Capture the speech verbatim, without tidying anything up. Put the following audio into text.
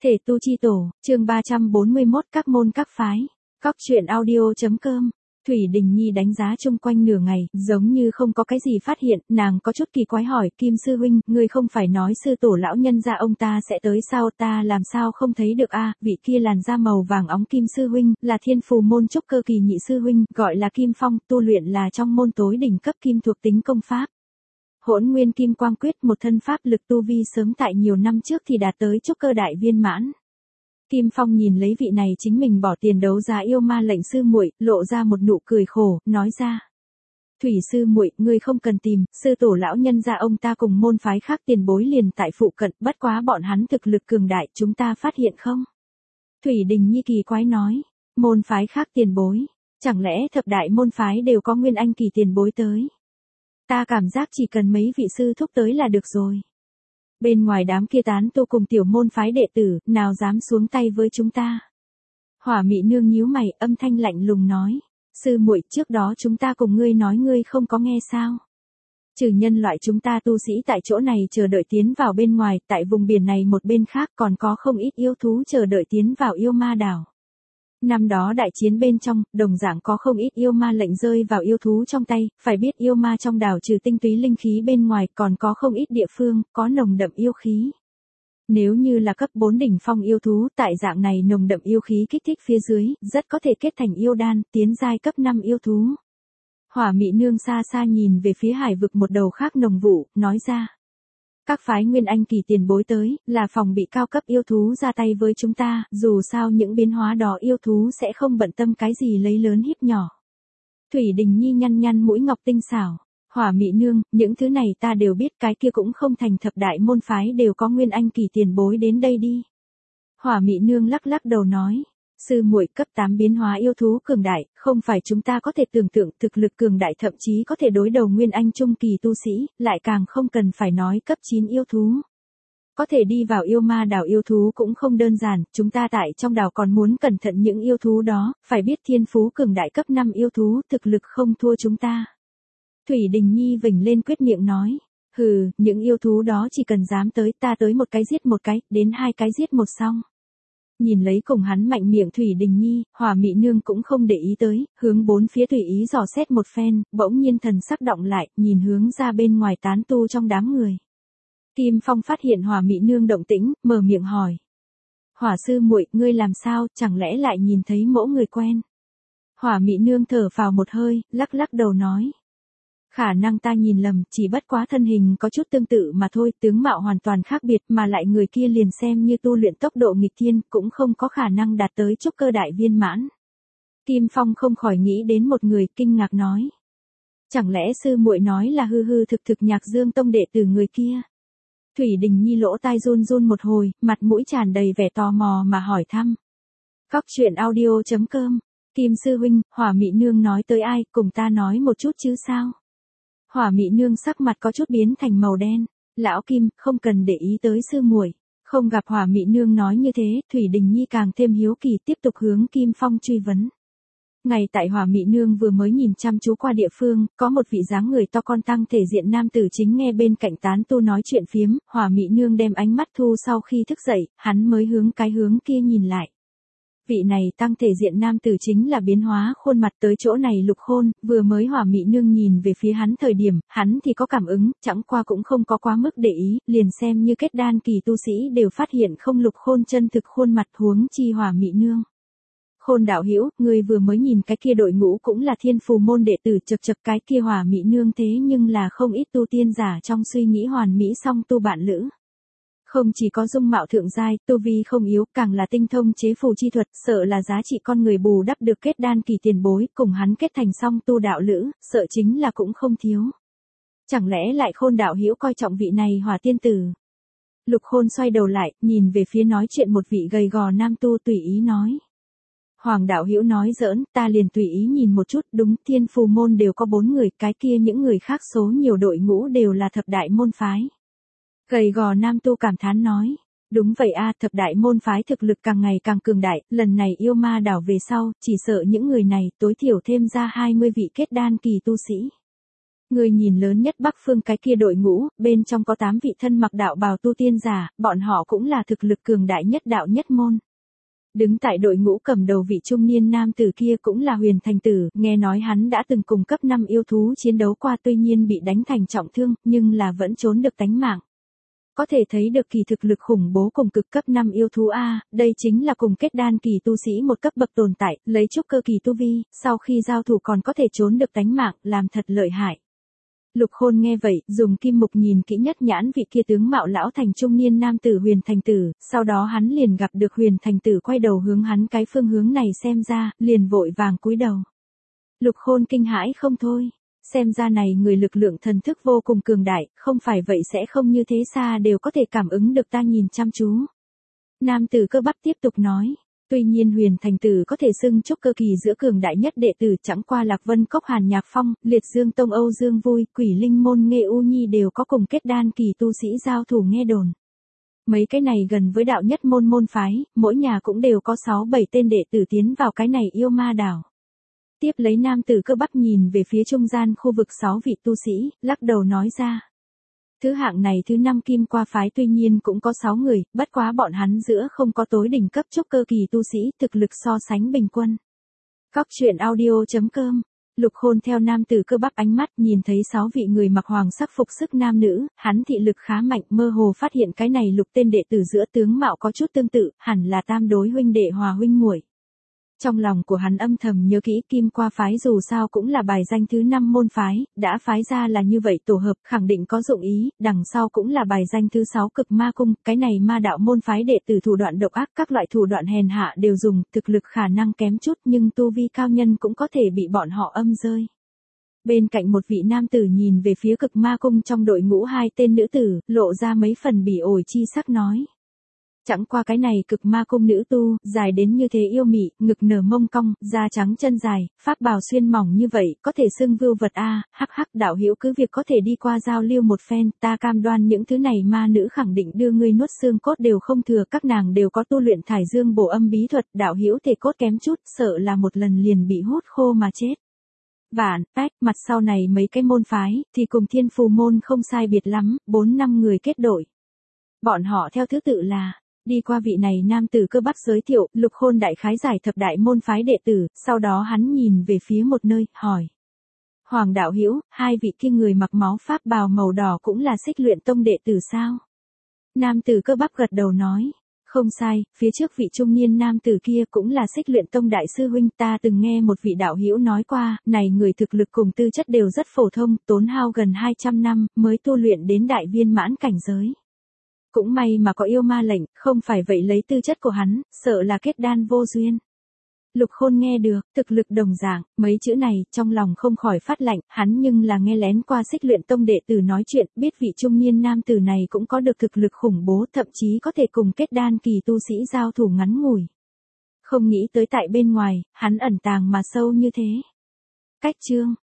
Thể tu chi tổ, chương ba trăm bốn mươi mốt các môn các phái. Cóc truyện audio.com. Thủy Đình Nhi đánh giá chung quanh nửa ngày, giống như không có cái gì phát hiện, nàng có chút kỳ quái hỏi, Kim sư huynh, ngươi không phải nói sư tổ lão nhân gia ông ta sẽ tới sao, ta làm sao không thấy được a? Vị kia làn da màu vàng óng Kim sư huynh, là thiên phù môn trúc cơ kỳ nhị sư huynh, gọi là Kim Phong, tu luyện là trong môn tối đỉnh cấp kim thuộc tính công pháp. Hỗn Nguyên Kim Quang Quyết, một thân pháp lực tu vi sớm tại nhiều năm trước thì đạt tới trúc cơ đại viên mãn. Kim Phong nhìn lấy vị này chính mình bỏ tiền đấu giá yêu ma lệnh sư muội, lộ ra một nụ cười khổ, nói ra: "Thủy sư muội, ngươi không cần tìm, sư tổ lão nhân gia ông ta cùng môn phái khác tiền bối liền tại phụ cận, bất quá bọn hắn thực lực cường đại, chúng ta phát hiện không?" Thủy Đình Nhi kỳ quái nói: "Môn phái khác tiền bối? Chẳng lẽ thập đại môn phái đều có nguyên anh kỳ tiền bối tới? Ta cảm giác chỉ cần mấy vị sư thúc tới là được rồi. Bên ngoài đám kia tán tu cùng tiểu môn phái đệ tử, nào dám xuống tay với chúng ta?" Hỏa Mị Nương nhíu mày, âm thanh lạnh lùng nói: "Sư muội, trước đó chúng ta cùng ngươi nói ngươi không có nghe sao? Trừ nhân loại chúng ta tu sĩ tại chỗ này chờ đợi tiến vào bên ngoài, tại vùng biển này một bên khác còn có không ít yêu thú chờ đợi tiến vào yêu ma đảo. Năm đó đại chiến bên trong, đồng dạng có không ít yêu ma lệnh rơi vào yêu thú trong tay, phải biết yêu ma trong đảo trừ tinh túy linh khí bên ngoài còn có không ít địa phương, có nồng đậm yêu khí. Nếu như là cấp bốn đỉnh phong yêu thú, tại dạng này nồng đậm yêu khí kích thích phía dưới, rất có thể kết thành yêu đan, tiến giai cấp năm yêu thú." Hỏa Mị Nương xa xa nhìn về phía hải vực một đầu khác nồng vụ, nói ra: "Các phái nguyên anh kỳ tiền bối tới, là phòng bị cao cấp yêu thú ra tay với chúng ta, dù sao những biến hóa đó yêu thú sẽ không bận tâm cái gì lấy lớn hiếp nhỏ." Thủy Đình Nhi nhăn nhăn mũi ngọc tinh xảo: "Hỏa Mị Nương, những thứ này ta đều biết, cái kia cũng không thành thập đại môn phái đều có nguyên anh kỳ tiền bối đến đây đi." Hỏa Mị Nương lắc lắc đầu nói: "Sư muội, cấp tám biến hóa yêu thú cường đại, không phải chúng ta có thể tưởng tượng, thực lực cường đại thậm chí có thể đối đầu nguyên anh trung kỳ tu sĩ, lại càng không cần phải nói cấp chín yêu thú. Có thể đi vào yêu ma đảo yêu thú cũng không đơn giản, chúng ta tại trong đảo còn muốn cẩn thận những yêu thú đó, phải biết thiên phú cường đại cấp năm yêu thú, thực lực không thua chúng ta." Thủy Đình Nhi vểnh lên quyết miệng nói: "Hừ, những yêu thú đó chỉ cần dám tới, ta tới một cái giết một cái, đến hai cái giết một xong." Nhìn lấy cùng hắn mạnh miệng Thủy Đình Nhi, Hỏa Mị Nương cũng không để ý tới, hướng bốn phía tùy ý dò xét một phen, bỗng nhiên thần sắc động lại, nhìn hướng ra bên ngoài tán tu trong đám người. Kim Phong phát hiện Hỏa Mị Nương động tĩnh, mở miệng hỏi: "Hỏa sư muội, ngươi làm sao, chẳng lẽ lại nhìn thấy mẫu người quen?" Hỏa Mị Nương thở phào một hơi, lắc lắc đầu nói: "Khả năng ta nhìn lầm, chỉ bất quá thân hình có chút tương tự mà thôi, tướng mạo hoàn toàn khác biệt, mà lại người kia liền xem như tu luyện tốc độ nghịch thiên, cũng không có khả năng đạt tới trúc cơ đại viên mãn." Kim Phong không khỏi nghĩ đến một người, kinh ngạc nói: "Chẳng lẽ sư muội nói là hư hư thực thực Nhạc Dương tông đệ tử người kia?" Thủy Đình Nhi lỗ tai run run một hồi, mặt mũi tràn đầy vẻ tò mò mà hỏi thăm. Cóc truyện audio.com. "Kim sư huynh, Hỏa Mị Nương nói tới ai, cùng ta nói một chút chứ sao?" Hỏa Mị Nương sắc mặt có chút biến thành màu đen. "Lão Kim, không cần để ý tới sư muội." Không gặp Hỏa Mị Nương nói như thế, Thủy Đình Nhi càng thêm hiếu kỳ, tiếp tục hướng Kim Phong truy vấn. Ngày tại Hỏa Mị Nương vừa mới nhìn chăm chú qua địa phương, có một vị dáng người to con tăng thể diện nam tử chính nghe bên cạnh tán tu nói chuyện phiếm, Hỏa Mị Nương đem ánh mắt thu sau khi thức dậy, hắn mới hướng cái hướng kia nhìn lại. Vị này tăng thể diện nam tử chính là biến hóa khuôn mặt tới chỗ này Lục Khôn, vừa mới Hỏa Mị Nương nhìn về phía hắn thời điểm, hắn thì có cảm ứng, chẳng qua cũng không có quá mức để ý, liền xem như kết đan kỳ tu sĩ đều phát hiện không Lục Khôn chân thực khuôn mặt, huống chi Hỏa Mị Nương. "Khôn đạo hữu, người vừa mới nhìn cái kia đội ngũ cũng là thiên phù môn đệ tử, chật chật, cái kia Hỏa Mị Nương thế nhưng là không ít tu tiên giả trong suy nghĩ hoàn mỹ song tu bạn lữ. Không chỉ có dung mạo thượng giai, tu vi không yếu, càng là tinh thông chế phù chi thuật, sợ là giá trị con người bù đắp được kết đan kỳ tiền bối, cùng hắn kết thành song tu đạo lữ, sợ chính là cũng không thiếu. Chẳng lẽ lại Khôn đạo hữu coi trọng vị này Hỏa tiên tử?" Lục Khôn xoay đầu lại, nhìn về phía nói chuyện một vị gầy gò nam tu, tùy ý nói: "Hoàng đạo hữu nói giỡn, ta liền tùy ý nhìn một chút, đúng, thiên phù môn đều có bốn người, cái kia những người khác số nhiều đội ngũ đều là thập đại môn phái." Gầy gò nam tu cảm thán nói: "Đúng vậy a, thập đại môn phái thực lực càng ngày càng cường đại, lần này yêu ma đảo về sau, chỉ sợ những người này tối thiểu thêm ra hai mươi vị kết đan kỳ tu sĩ." Người nhìn lớn nhất Bắc Phương cái kia đội ngũ, bên trong có tám vị thân mặc đạo bào tu tiên giả, bọn họ cũng là thực lực cường đại nhất đạo nhất môn. Đứng tại đội ngũ cầm đầu vị trung niên nam tử kia cũng là Huyền Thành Tử, nghe nói hắn đã từng cùng cấp năm yêu thú chiến đấu qua, tuy nhiên bị đánh thành trọng thương, nhưng là vẫn trốn được tánh mạng. Có thể thấy được kỳ thực lực khủng bố cùng cực cấp năm yêu thú A, đây chính là cùng kết đan kỳ tu sĩ một cấp bậc tồn tại, lấy trúc cơ kỳ tu vi, sau khi giao thủ còn có thể trốn được tánh mạng, làm thật lợi hại. Lục Khôn nghe vậy, dùng kim mục nhìn kỹ nhất nhãn vị kia tướng mạo lão thành trung niên nam tử Huyền Thành Tử, sau đó hắn liền gặp được Huyền Thành Tử quay đầu hướng hắn cái phương hướng này xem ra, liền vội vàng cúi đầu. Lục Khôn kinh hãi không thôi, xem ra này người lực lượng thần thức vô cùng cường đại, không phải vậy sẽ không như thế xa đều có thể cảm ứng được ta nhìn chăm chú. Nam tử cơ bắp tiếp tục nói. Tuy nhiên Huyền Thành Tử có thể xưng trúc cơ kỳ giữa cường đại nhất đệ tử, chẳng qua Lạc Vân Cốc Hàn Nhạc Phong, Liệt Dương Tông Âu Dương Vui, Quỷ Linh Môn Nghê U Nhi đều có cùng kết đan kỳ tu sĩ giao thủ nghe đồn. Mấy cái này gần với đạo nhất môn môn phái, mỗi nhà cũng đều có sáu bảy tên đệ tử tiến vào cái này yêu ma đảo. Tiếp lấy nam tử cơ bắp nhìn về phía trung gian khu vực sáu vị tu sĩ, lắc đầu nói ra. Thứ hạng này thứ năm kim qua phái tuy nhiên cũng có sáu người, bất quá bọn hắn giữa không có tối đỉnh cấp trúc cơ kỳ tu sĩ, thực lực so sánh bình quân. Góc truyện audio chấm com. Lục Khôn theo nam tử cơ bắp ánh mắt nhìn thấy sáu vị người mặc hoàng sắc phục sức nam nữ, hắn thị lực khá mạnh, mơ hồ phát hiện cái này lục tên đệ tử giữa tướng mạo có chút tương tự, hẳn là tam đối huynh đệ hòa huynh muội. Trong lòng của hắn âm thầm nhớ kỹ kim qua phái dù sao cũng là bài danh thứ năm môn phái, đã phái ra là như vậy tổ hợp khẳng định có dụng ý, đằng sau cũng là bài danh thứ sáu cực ma cung, cái này ma đạo môn phái đệ tử thủ đoạn độc ác, các loại thủ đoạn hèn hạ đều dùng, thực lực khả năng kém chút nhưng tu vi cao nhân cũng có thể bị bọn họ âm rơi. Bên cạnh một vị nam tử nhìn về phía cực ma cung trong đội ngũ hai tên nữ tử, lộ ra mấy phần bỉ ổi chi sắc nói. Chẳng qua cái này cực ma cung nữ tu, dài đến như thế yêu mị, ngực nở mông cong, da trắng chân dài, pháp bào xuyên mỏng như vậy, có thể xưng vưu vật a, hắc hắc đạo hữu cứ việc có thể đi qua giao lưu một phen, ta cam đoan những thứ này ma nữ khẳng định đưa ngươi nuốt xương cốt đều không thừa, các nàng đều có tu luyện thải dương bổ âm bí thuật, đạo hữu thể cốt kém chút, sợ là một lần liền bị hút khô mà chết. Vạn, Pách, mặt sau này mấy cái môn phái, thì cùng Thiên Phù môn không sai biệt lắm, bốn năm người kết đội. Bọn họ theo thứ tự là đi qua vị này nam tử cơ bắp giới thiệu, Lục Khôn đại khái giải thập đại môn phái đệ tử, sau đó hắn nhìn về phía một nơi, hỏi. Hoàng đạo hữu, hai vị kia người mặc máu pháp bào màu đỏ cũng là Xích Luyện Tông đệ tử sao? Nam tử cơ bắp gật đầu nói. Không sai, phía trước vị trung niên nam tử kia cũng là Xích Luyện Tông đại sư huynh, ta từng nghe một vị đạo hữu nói qua, này người thực lực cùng tư chất đều rất phổ thông, tốn hao gần hai trăm năm, mới tu luyện đến đại viên mãn cảnh giới. Cũng may mà có yêu ma lệnh, không phải vậy lấy tư chất của hắn, sợ là kết đan vô duyên. Lục Khôn nghe được, thực lực đồng dạng, mấy chữ này, trong lòng không khỏi phát lạnh, hắn nhưng là nghe lén qua Xích Luyện Tông đệ tử nói chuyện, biết vị trung niên nam tử này cũng có được thực lực khủng bố, thậm chí có thể cùng kết đan kỳ tu sĩ giao thủ ngắn ngủi. Không nghĩ tới tại bên ngoài, hắn ẩn tàng mà sâu như thế. Cách chương